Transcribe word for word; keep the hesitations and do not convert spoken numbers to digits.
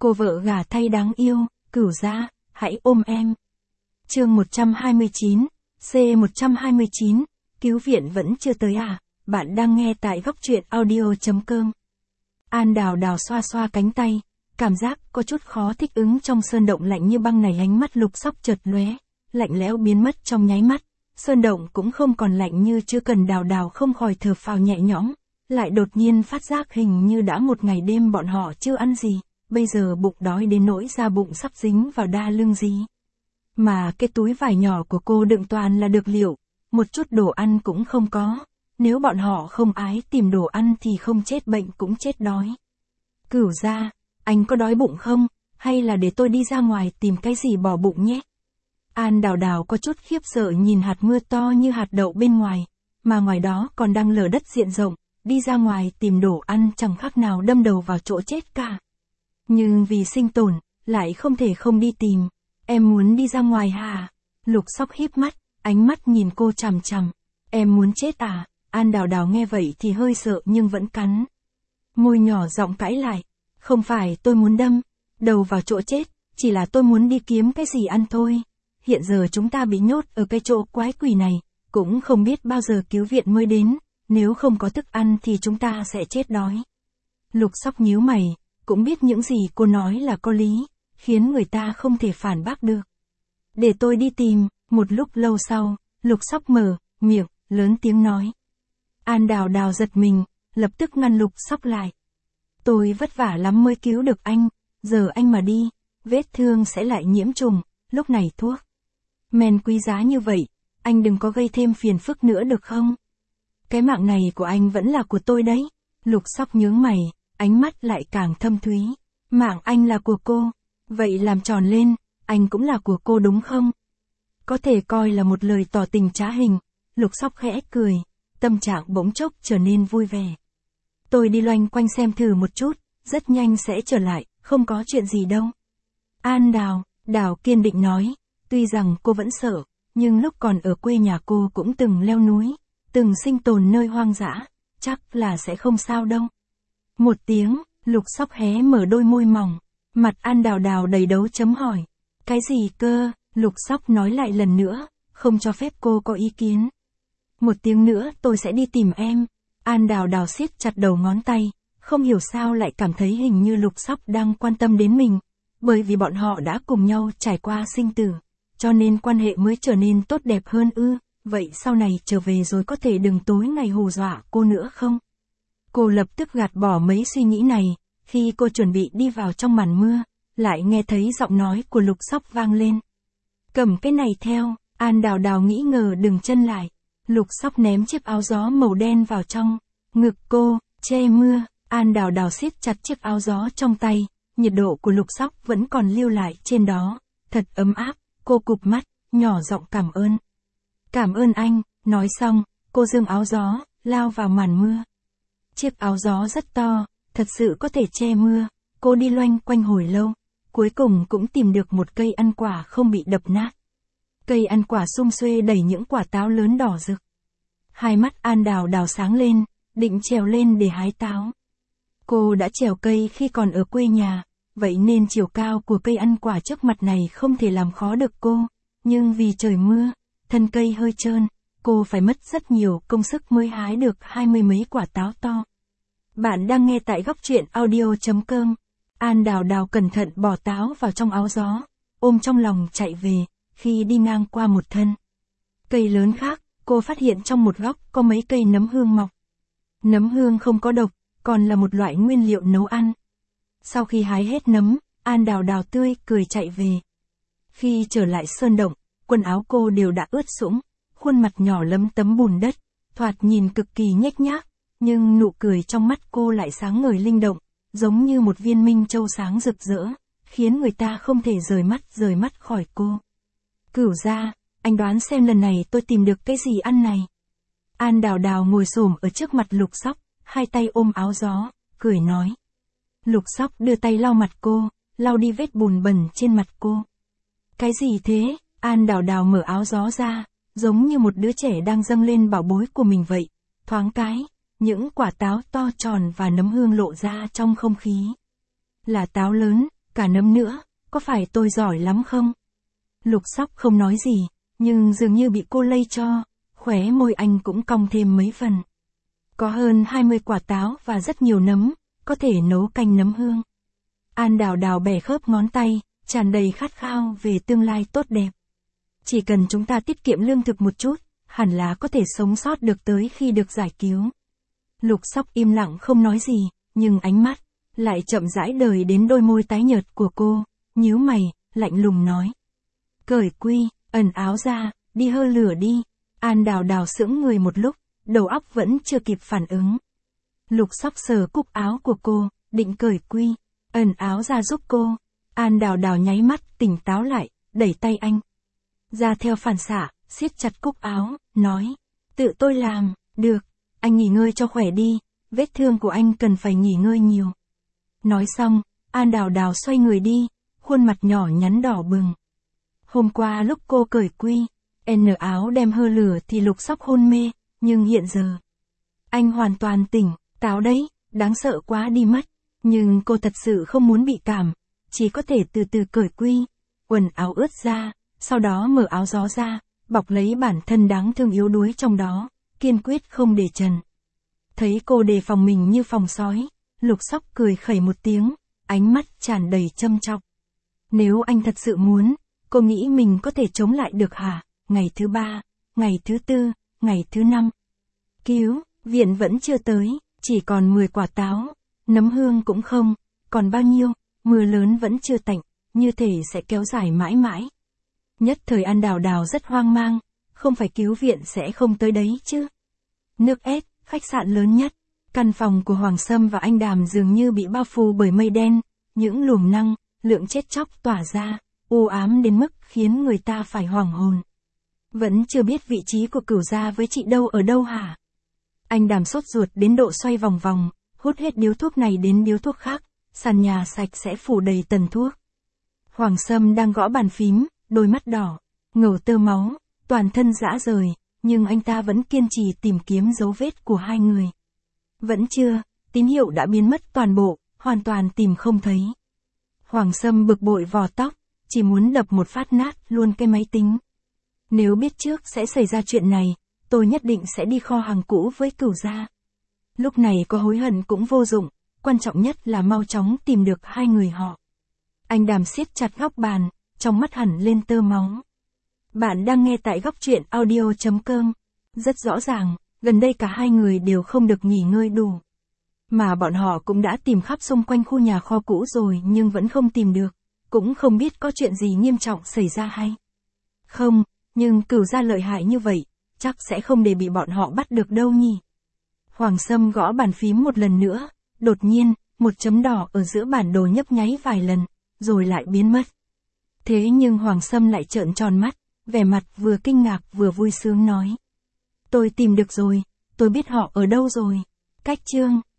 Cô vợ gả thay đáng yêu, Cửu Gia, hãy ôm em. Chương một trăm hai mươi chín, C một trăm hai mươi chín, cứu viện vẫn chưa tới à? Bạn đang nghe tại góc truyện audio chấm com. An Đào Đào xoa xoa cánh tay, cảm giác có chút khó thích ứng trong sơn động lạnh như băng này. Ánh mắt Lục Sóc chợt lóe, lạnh lẽo biến mất trong nháy mắt. Sơn động cũng không còn lạnh như chưa cần. Đào Đào không khỏi thở phào nhẹ nhõm, lại đột nhiên phát giác hình như đã một ngày đêm bọn họ chưa ăn gì, bây giờ bụng đói đến nỗi da bụng sắp dính vào đa lưng gì. Mà cái túi vải nhỏ của cô đựng toàn là dược liệu, một chút đồ ăn cũng không có. Nếu bọn họ không ái tìm đồ ăn thì không chết bệnh cũng chết đói. Cửu Gia, anh có đói bụng không? Hay là để tôi đi ra ngoài tìm cái gì bỏ bụng nhé? An Đào Đào có chút khiếp sợ nhìn hạt mưa to như hạt đậu bên ngoài, mà ngoài đó còn đang lở đất diện rộng, đi ra ngoài tìm đồ ăn chẳng khác nào đâm đầu vào chỗ chết cả. Nhưng vì sinh tồn, lại không thể không đi tìm. Em muốn đi ra ngoài hả? Lục Sóc híp mắt, ánh mắt nhìn cô chằm chằm. Em muốn chết à? An Đào Đào nghe vậy thì hơi sợ nhưng vẫn cắn môi nhỏ giọng cãi lại. Không phải tôi muốn đâm đầu vào chỗ chết, chỉ là tôi muốn đi kiếm cái gì ăn thôi. Hiện giờ chúng ta bị nhốt ở cái chỗ quái quỷ này, cũng không biết bao giờ cứu viện mới đến, nếu không có thức ăn thì chúng ta sẽ chết đói. Lục Sóc nhíu mày, cũng biết những gì cô nói là có lý, khiến người ta không thể phản bác được. Để tôi đi tìm. Một lúc lâu sau, Lục Sóc mở miệng, lớn tiếng nói. An Đào Đào giật mình, lập tức ngăn Lục Sóc lại. Tôi vất vả lắm mới cứu được anh, giờ anh mà đi, vết thương sẽ lại nhiễm trùng, lúc này thuốc men quý giá như vậy, anh đừng có gây thêm phiền phức nữa được không? Cái mạng này của anh vẫn là của tôi đấy. Lục Sóc nhướng mày, ánh mắt lại càng thâm thúy. Mạng anh là của cô, vậy làm tròn lên, anh cũng là của cô đúng không? Có thể coi là một lời tỏ tình trá hình. Lục Sóc khẽ cười, tâm trạng bỗng chốc trở nên vui vẻ. Tôi đi loanh quanh xem thử một chút, rất nhanh sẽ trở lại, không có chuyện gì đâu. An Đào Đào kiên định nói, tuy rằng cô vẫn sợ, nhưng lúc còn ở quê nhà cô cũng từng leo núi, từng sinh tồn nơi hoang dã, chắc là sẽ không sao đâu. Một tiếng, Lục Sóc hé mở đôi môi mỏng, mặt An Đào Đào đầy dấu chấm hỏi. Cái gì cơ? Lục Sóc nói lại lần nữa, không cho phép cô có ý kiến. Một tiếng nữa tôi sẽ đi tìm em. An Đào Đào siết chặt đầu ngón tay, không hiểu sao lại cảm thấy hình như Lục Sóc đang quan tâm đến mình, bởi vì bọn họ đã cùng nhau trải qua sinh tử, cho nên quan hệ mới trở nên tốt đẹp hơn ư. Vậy sau này trở về rồi có thể đừng tối ngày hù dọa cô nữa không? Cô lập tức gạt bỏ mấy suy nghĩ này, khi cô chuẩn bị đi vào trong màn mưa, lại nghe thấy giọng nói của Lục Sóc vang lên. Cầm cái này theo. An Đào Đào nghĩ ngờ đừng chân lại. Lục Sóc ném chiếc áo gió màu đen vào trong ngực cô, che mưa. An Đào Đào siết chặt chiếc áo gió trong tay, nhiệt độ của Lục Sóc vẫn còn lưu lại trên đó, thật ấm áp. Cô cụp mắt, nhỏ giọng cảm ơn. Cảm ơn anh. Nói xong, cô giương áo gió, lao vào màn mưa. Chiếc áo gió rất to, thật sự có thể che mưa. Cô đi loanh quanh hồi lâu, cuối cùng cũng tìm được một cây ăn quả không bị đập nát. Cây ăn quả sum xuê đầy những quả táo lớn đỏ rực. Hai mắt An Đào Đào sáng lên, định trèo lên để hái táo. Cô đã trèo cây khi còn ở quê nhà, vậy nên chiều cao của cây ăn quả trước mặt này không thể làm khó được cô. Nhưng vì trời mưa, thân cây hơi trơn, cô phải mất rất nhiều công sức mới hái được hai mươi mấy quả táo to. Bạn đang nghe tại góc truyện audio chấm com. An Đào Đào cẩn thận bỏ táo vào trong áo gió, ôm trong lòng chạy về. Khi đi ngang qua một thân cây lớn khác, cô phát hiện trong một góc có mấy cây nấm hương mọc. Nấm hương không có độc, còn là một loại nguyên liệu nấu ăn. Sau khi hái hết nấm, An Đào Đào tươi cười chạy về. Khi trở lại sơn động, quần áo cô đều đã ướt sũng, khuôn mặt nhỏ lấm tấm bùn đất, thoạt nhìn cực kỳ nhếch nhác, nhưng nụ cười trong mắt cô lại sáng ngời linh động, giống như một viên minh châu sáng rực rỡ, khiến người ta không thể rời mắt rời mắt khỏi cô. Cửu Gia, anh đoán xem lần này tôi tìm được cái gì ăn này. An Đào Đào ngồi xổm ở trước mặt Lục Sóc, hai tay ôm áo gió, cười nói. Lục Sóc đưa tay lau mặt cô, lau đi vết bùn bẩn trên mặt cô. Cái gì thế? An Đào Đào mở áo gió ra, giống như một đứa trẻ đang dâng lên bảo bối của mình vậy. Thoáng cái, những quả táo to tròn và nấm hương lộ ra trong không khí. Là táo lớn, cả nấm nữa, có phải tôi giỏi lắm không? Lục Sóc không nói gì, nhưng dường như bị cô lây cho, khóe môi anh cũng cong thêm mấy phần. Có hơn hai mươi quả táo và rất nhiều nấm, có thể nấu canh nấm hương. An Đào Đào bẻ khớp ngón tay, tràn đầy khát khao về tương lai tốt đẹp. Chỉ cần chúng ta tiết kiệm lương thực một chút, hẳn là có thể sống sót được tới khi được giải cứu. Lục Sóc im lặng không nói gì, nhưng ánh mắt lại chậm rãi đời đến đôi môi tái nhợt của cô, nhíu mày, lạnh lùng nói. Cởi quy, ẩn áo ra, đi hơ lửa đi. An Đào Đào sững người một lúc, đầu óc vẫn chưa kịp phản ứng. Lục Sóc sờ cúc áo của cô, định cởi quy, ẩn áo ra giúp cô. An Đào Đào nháy mắt tỉnh táo lại, đẩy tay anh ra theo phản xạ, siết chặt cúc áo, nói. Tự tôi làm, được, anh nghỉ ngơi cho khỏe đi, vết thương của anh cần phải nghỉ ngơi nhiều. Nói xong, An Đào Đào xoay người đi, khuôn mặt nhỏ nhắn đỏ bừng. Hôm qua lúc cô cởi quy, N áo đem hơ lửa thì Lục Sóc hôn mê, nhưng hiện giờ anh hoàn toàn tỉnh, táo đấy, đáng sợ quá đi mất. Nhưng cô thật sự không muốn bị cảm, chỉ có thể từ từ cởi quy, quần áo ướt ra, sau đó mở áo gió ra, bọc lấy bản thân đáng thương yếu đuối trong đó, kiên quyết không để trần. Thấy cô đề phòng mình như phòng sói, Lục Sóc cười khẩy một tiếng, ánh mắt tràn đầy châm chọc. Nếu anh thật sự muốn, cô nghĩ mình có thể chống lại được hả? Ngày thứ ba, ngày thứ tư, ngày thứ năm. Cứu, viện vẫn chưa tới, chỉ còn mười quả táo, nấm hương cũng không, còn bao nhiêu, mưa lớn vẫn chưa tạnh, như thể sẽ kéo dài mãi mãi. Nhất thời An Đào Đào rất hoang mang, không phải cứu viện sẽ không tới đấy chứ. Nước ép, khách sạn lớn nhất, căn phòng của Hoàng Sâm và anh Đàm dường như bị bao phủ bởi mây đen, những luồng năng lượng chết chóc tỏa ra, u ám đến mức khiến người ta phải hoảng hồn. Vẫn chưa biết vị trí của Cửu gia với chị đâu ở đâu hả? Anh Đàm sốt ruột đến độ xoay vòng vòng, hút hết điếu thuốc này đến điếu thuốc khác, sàn nhà sạch sẽ phủ đầy tần thuốc. Hoàng Sâm đang gõ bàn phím, đôi mắt đỏ, ngầu tơ máu, toàn thân rã rời, nhưng anh ta vẫn kiên trì tìm kiếm dấu vết của hai người. Vẫn chưa, tín hiệu đã biến mất toàn bộ, hoàn toàn tìm không thấy. Hoàng Sâm bực bội vò tóc, chỉ muốn đập một phát nát luôn cái máy tính. Nếu biết trước sẽ xảy ra chuyện này, tôi nhất định sẽ đi kho hàng cũ với Cửu gia. Lúc này có hối hận cũng vô dụng, quan trọng nhất là mau chóng tìm được hai người họ. Anh Đàm siết chặt góc bàn, trong mắt hẳn lên tơ máu. Bạn đang nghe tại góc truyện audio chấm com. Rất rõ ràng, gần đây cả hai người đều không được nghỉ ngơi đủ. Mà bọn họ cũng đã tìm khắp xung quanh khu nhà kho cũ rồi nhưng vẫn không tìm được, cũng không biết có chuyện gì nghiêm trọng xảy ra hay không, nhưng Cửu gia lợi hại như vậy, chắc sẽ không để bị bọn họ bắt được đâu nhỉ. Hoàng Sâm gõ bàn phím một lần nữa, đột nhiên, một chấm đỏ ở giữa bản đồ nhấp nháy vài lần, rồi lại biến mất. Thế nhưng Hoàng Sâm lại trợn tròn mắt, vẻ mặt vừa kinh ngạc vừa vui sướng nói. Tôi tìm được rồi, tôi biết họ ở đâu rồi. Cách chương